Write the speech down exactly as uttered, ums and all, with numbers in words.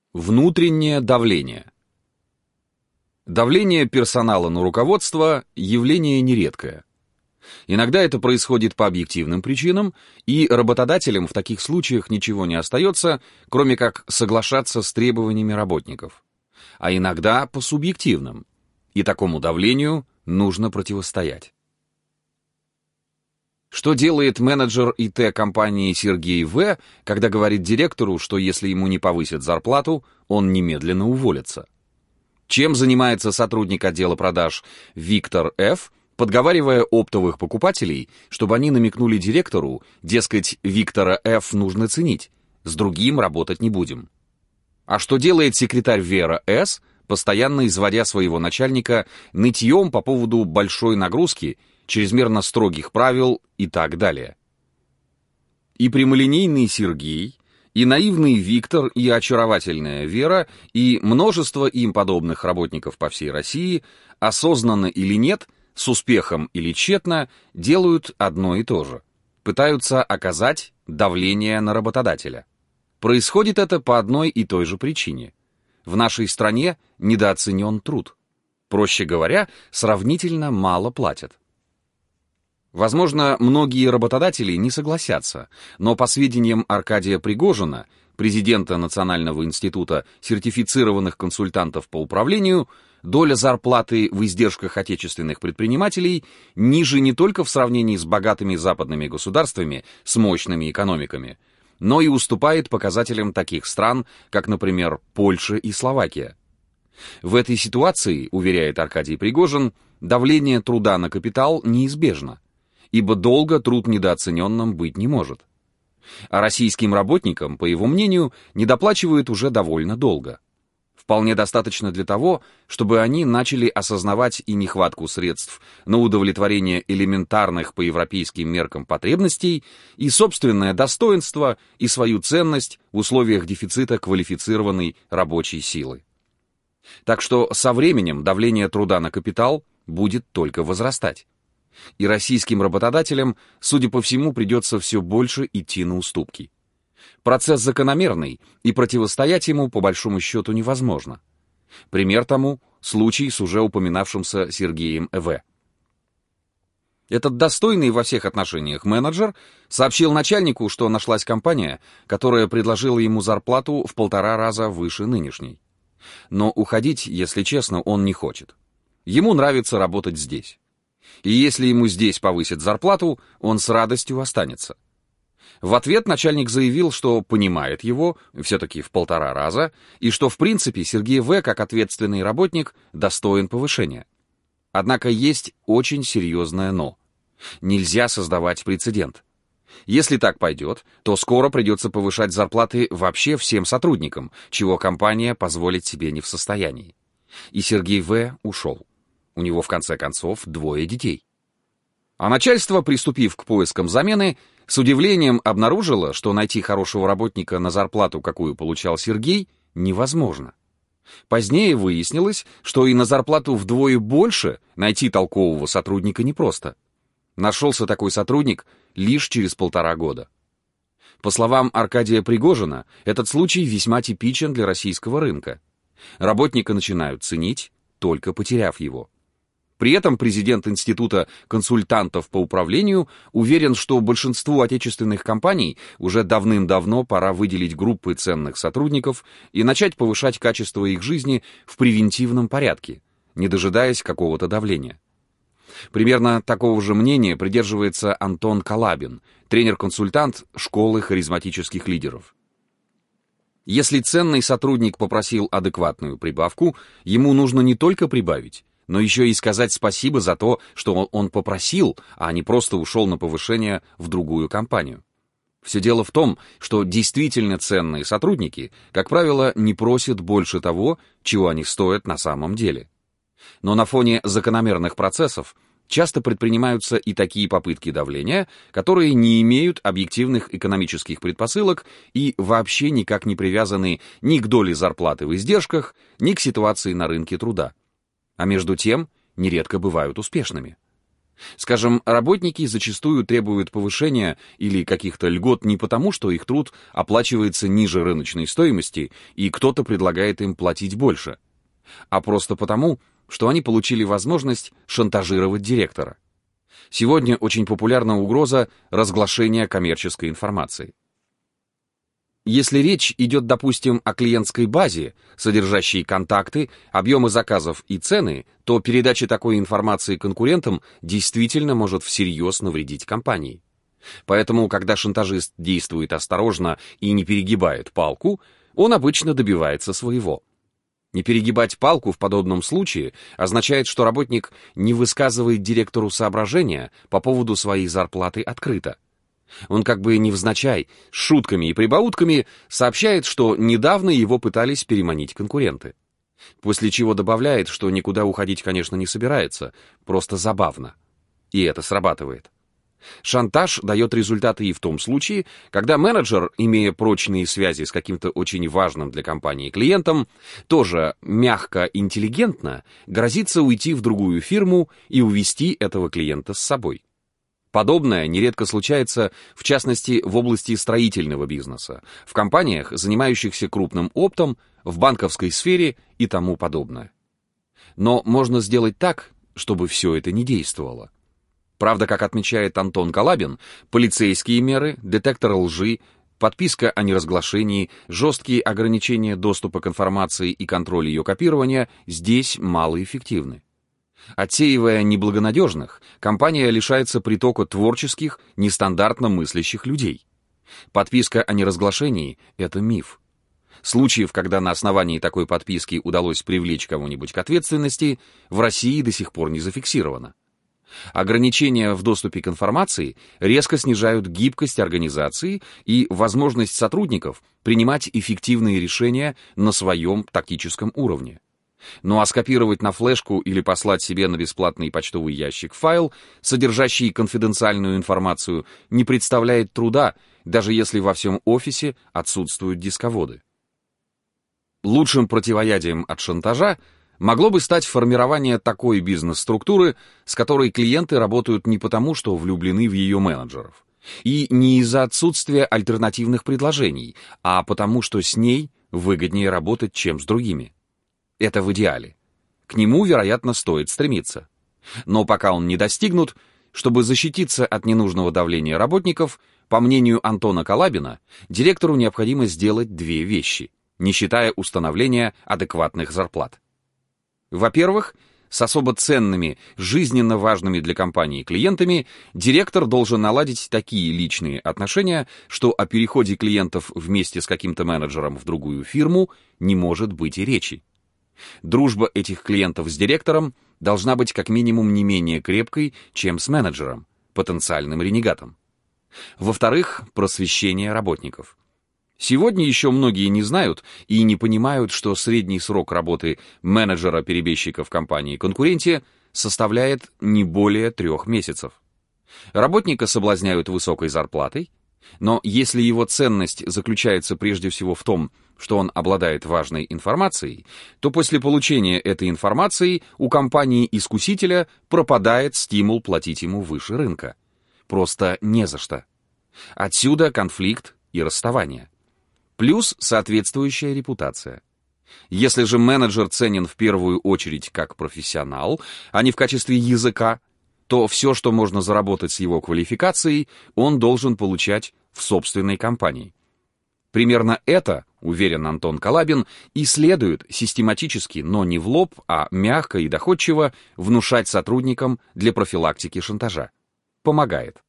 Внутреннее давление. Давление персонала на руководство – явление нередкое. Иногда это происходит по объективным причинам, и работодателям в таких случаях ничего не остается, кроме как соглашаться с требованиями работников. А иногда по субъективным, и такому давлению нужно противостоять. Что делает менеджер И Тэ компании Сергей В., когда говорит директору, что если ему не повысят зарплату, он немедленно уволится? Чем занимается сотрудник отдела продаж Виктор Ф., подговаривая оптовых покупателей, чтобы они намекнули директору, дескать, Виктора Ф. нужно ценить, с другим работать не будем? А что делает секретарь Вера С., постоянно изводя своего начальника нытьем по поводу большой нагрузки, чрезмерно строгих правил и так далее? И прямолинейный Сергей, и наивный Виктор, и очаровательная Вера, и множество им подобных работников по всей России, осознанно или нет, с успехом или тщетно, делают одно и то же. Пытаются оказать давление на работодателя. Происходит это по одной и той же причине. В нашей стране недооценен труд. Проще говоря, сравнительно мало платят. Возможно, многие работодатели не согласятся, но по сведениям Аркадия Пригожина, президента Национального института сертифицированных консультантов по управлению, доля зарплаты в издержках отечественных предпринимателей ниже не только в сравнении с богатыми западными государствами с мощными экономиками, но и уступает показателям таких стран, как, например, Польша и Словакия. В этой ситуации, уверяет Аркадий Пригожин, давление труда на капитал неизбежно, ибо долго труд недооцененным быть не может. А российским работникам, по его мнению, недоплачивают уже довольно долго. Вполне достаточно для того, чтобы они начали осознавать и нехватку средств на удовлетворение элементарных по европейским меркам потребностей, и собственное достоинство, и свою ценность в условиях дефицита квалифицированной рабочей силы. Так что со временем давление труда на капитал будет только возрастать. И российским работодателям, судя по всему, придется все больше идти на уступки. Процесс закономерный, и противостоять ему, по большому счету, невозможно. Пример тому — случай с уже упоминавшимся Сергеем В. Этот достойный во всех отношениях менеджер сообщил начальнику, что нашлась компания, которая предложила ему зарплату в полтора раза выше нынешней. Но уходить, если честно, он не хочет. Ему нравится работать здесь. И если ему здесь повысят зарплату, он с радостью останется. В ответ начальник заявил, что понимает его, все-таки в полтора раза, и что в принципе Сергей В., как ответственный работник, достоин повышения. Однако есть очень серьезное «но». Нельзя создавать прецедент. Если так пойдет, то скоро придется повышать зарплаты вообще всем сотрудникам, чего компания позволить себе не в состоянии. И Сергей В. ушел. У него, в конце концов, двое детей. А начальство, приступив к поискам замены, с удивлением обнаружило, что найти хорошего работника на зарплату, какую получал Сергей, невозможно. Позднее выяснилось, что и на зарплату вдвое больше найти толкового сотрудника непросто. Нашелся такой сотрудник лишь через полтора года. По словам Аркадия Пригожина, этот случай весьма типичен для российского рынка. Работника начинают ценить, только потеряв его. При этом президент Института консультантов по управлению уверен, что большинству отечественных компаний уже давным-давно пора выделить группы ценных сотрудников и начать повышать качество их жизни в превентивном порядке, не дожидаясь какого-то давления. Примерно такого же мнения придерживается Антон Калабин, тренер-консультант школы харизматических лидеров. Если ценный сотрудник попросил адекватную прибавку, ему нужно не только прибавить, но еще и сказать спасибо за то, что он попросил, а не просто ушел на повышение в другую компанию. Все дело в том, что действительно ценные сотрудники, как правило, не просят больше того, чего они стоят на самом деле. Но на фоне закономерных процессов часто предпринимаются и такие попытки давления, которые не имеют объективных экономических предпосылок и вообще никак не привязаны ни к доле зарплаты в издержках, ни к ситуации на рынке труда. А между тем, нередко бывают успешными. Скажем, работники зачастую требуют повышения или каких-то льгот не потому, что их труд оплачивается ниже рыночной стоимости и кто-то предлагает им платить больше, а просто потому, что они получили возможность шантажировать директора. Сегодня очень популярна угроза разглашения коммерческой информации. Если речь идет, допустим, о клиентской базе, содержащей контакты, объемы заказов и цены, то передача такой информации конкурентам действительно может всерьез навредить компании. Поэтому, когда шантажист действует осторожно и не перегибает палку, он обычно добивается своего. Не перегибать палку в подобном случае означает, что работник не высказывает директору соображения по поводу своей зарплаты открыто. Он как бы невзначай, с шутками и прибаутками сообщает, что недавно его пытались переманить конкуренты. После чего добавляет, что никуда уходить, конечно, не собирается, просто забавно. И это срабатывает. Шантаж дает результаты и в том случае, когда менеджер, имея прочные связи с каким-то очень важным для компании клиентом, тоже мягко, интеллигентно грозится уйти в другую фирму и увести этого клиента с собой. Подобное нередко случается, в частности, в области строительного бизнеса, в компаниях, занимающихся крупным оптом, в банковской сфере и тому подобное. Но можно сделать так, чтобы все это не действовало. Правда, как отмечает Антон Калабин, полицейские меры, детектор лжи, подписка о неразглашении, жесткие ограничения доступа к информации и контроль ее копирования здесь малоэффективны. Отсеивая неблагонадежных, компания лишается притока творческих, нестандартно мыслящих людей. Подписка о неразглашении — это миф. Случаев, когда на основании такой подписки удалось привлечь кого-нибудь к ответственности, в России до сих пор не зафиксировано. Ограничения в доступе к информации резко снижают гибкость организации и возможность сотрудников принимать эффективные решения на своем тактическом уровне. Ну а скопировать на флешку или послать себе на бесплатный почтовый ящик файл, содержащий конфиденциальную информацию, не представляет труда, даже если во всем офисе отсутствуют дисководы. Лучшим противоядием от шантажа могло бы стать формирование такой бизнес-структуры, с которой клиенты работают не потому, что влюблены в ее менеджеров, и не из-за отсутствия альтернативных предложений, а потому, что с ней выгоднее работать, чем с другими. Это в идеале. К нему, вероятно, стоит стремиться. Но пока он не достигнут, чтобы защититься от ненужного давления работников, по мнению Антона Калабина, директору необходимо сделать две вещи, не считая установления адекватных зарплат. Во-первых, с особо ценными, жизненно важными для компании клиентами директор должен наладить такие личные отношения, что о переходе клиентов вместе с каким-то менеджером в другую фирму не может быть и речи. Дружба этих клиентов с директором должна быть как минимум не менее крепкой, чем с менеджером, потенциальным ренегатом. Во-вторых, просвещение работников. Сегодня еще многие не знают и не понимают, что средний срок работы менеджера-перебежчика в компании-конкуренте составляет не более трех месяцев. Работника соблазняют высокой зарплатой, но если его ценность заключается прежде всего в том, что он обладает важной информацией, то после получения этой информации у компании-искусителя пропадает стимул платить ему выше рынка. Просто не за что. Отсюда конфликт и расставание. Плюс соответствующая репутация. Если же менеджер ценен в первую очередь как профессионал, а не в качестве языка, то все, что можно заработать с его квалификацией, он должен получать в собственной компании. Примерно это, уверен Антон Калабин, и следует систематически, но не в лоб, а мягко и доходчиво внушать сотрудникам для профилактики шантажа. Помогает.